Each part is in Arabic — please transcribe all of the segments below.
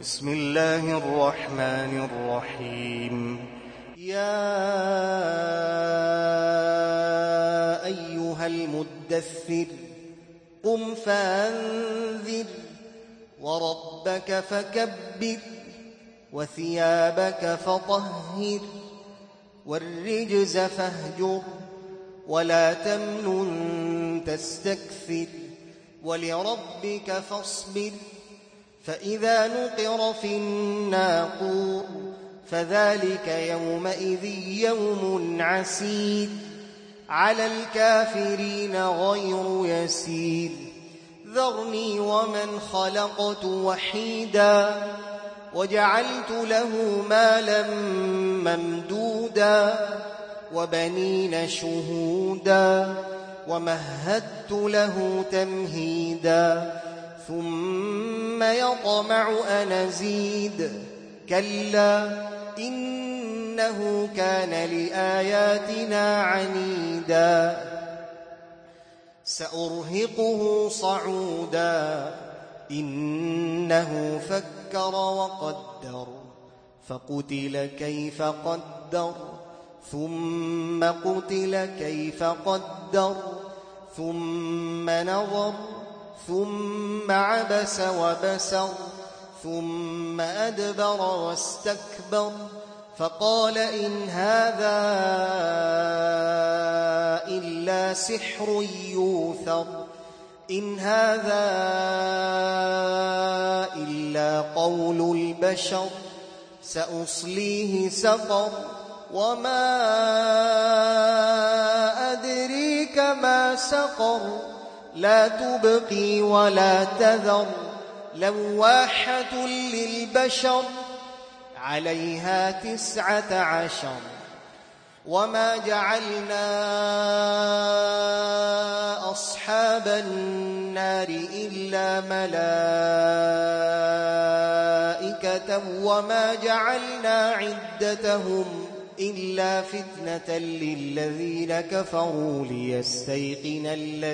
بسم الله الرحمن الرحيم. يا أيها المدثر قم فأنذر وربك فكبر وثيابك فطهر والرجز فاهجر ولا تمنن تستكثر ولربك فاصبر فإذا نقر في الناقور فذلك يومئذ يوم عسير على الكافرين غير يسير. ذرني ومن خلقت وحيدا وجعلت له مالا ممدودا وبنين شهودا ومهدت له تمهيدا ثم يطمع أن أزيد كلا إنه كان لآياتنا عنيدا سأرهقه صعودا إنه فكر وقدر فقتل كيف قدر ثم قتل كيف قدر ثم نظر ثم عبس وبسر ثم أدبر واستكبر فقال إن هذا إلا سحر يوثر إن هذا إلا قول البشر سأصليه سقر وما أدريك ما سقر لا تبقي ولا تذر لواحة للبشر عليها 19 وما جعلنا أصحاب النار إلا ملائكة وما جعلنا عدتهم إلا فتنة للذين كفروا ليستيقن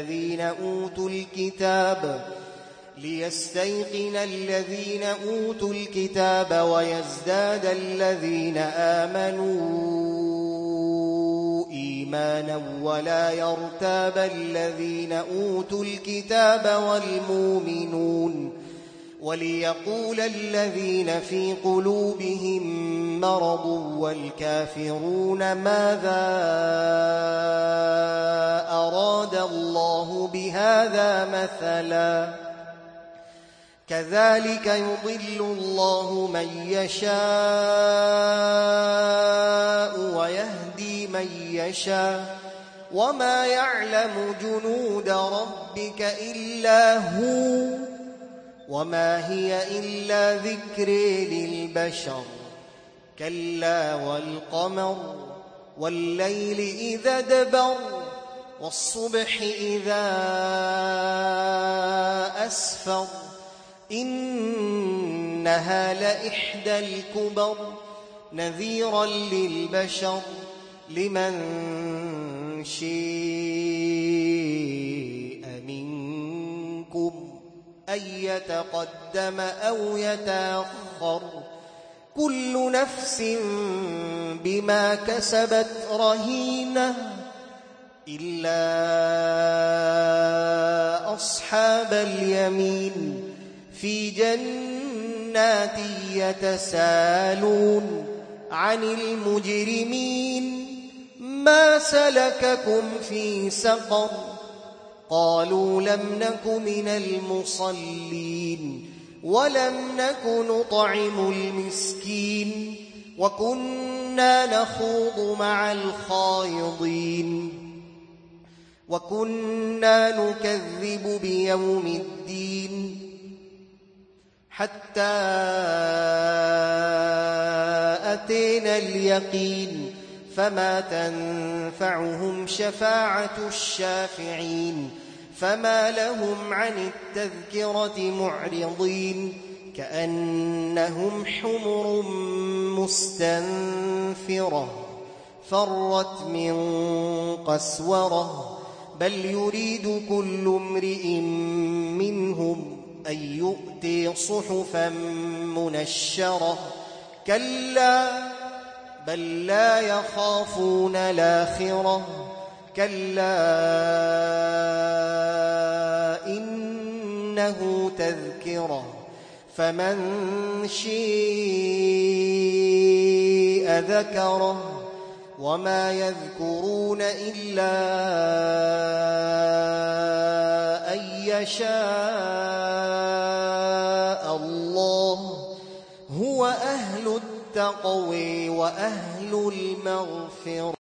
الذين أوتوا الكتاب ويزداد الذين آمنوا إيمانا ولا يرتاب الذين أوتوا الكتاب والمؤمنون وليقول الذين في قلوبهم مرض والكافرون ماذا أراد الله بهذا مثلا كذلك يضل الله من يشاء ويهدي من يشاء وما يعلم جنود ربك إلا هو وما هي إلا ذكر للبشر كلا والقمر والليل إذا دبر والصبح إذا أسفر إنها لإحدى الكبر نذيرا للبشر لمن شاء منكم أن يتقدم أو يتأخر كل نفس بما كسبت رهينة إلا أصحاب اليمين في جنات يتساءلون عن المجرمين ما سلككم في سقر قالوا لم نك من المصلين ولم نك نطعم المسكين وكنا نخوض مع الخائضين وكنا نكذب بيوم الدين حتى أتينا اليقين فما تنفعهم شفاعة الشافعين فما لهم عن التذكرة معرضين كأنهم حمر مستنفرة فرت من قسورة بل يريد كل امرئ منهم أن يؤتي صحفا منشرة كلا بل لا يخافون الآخرة كلا إنه تذكرة فمن شيء ذكره وما يذكرون إلا أن يشاء الله هو أهل التقوى وأهل المغفرة.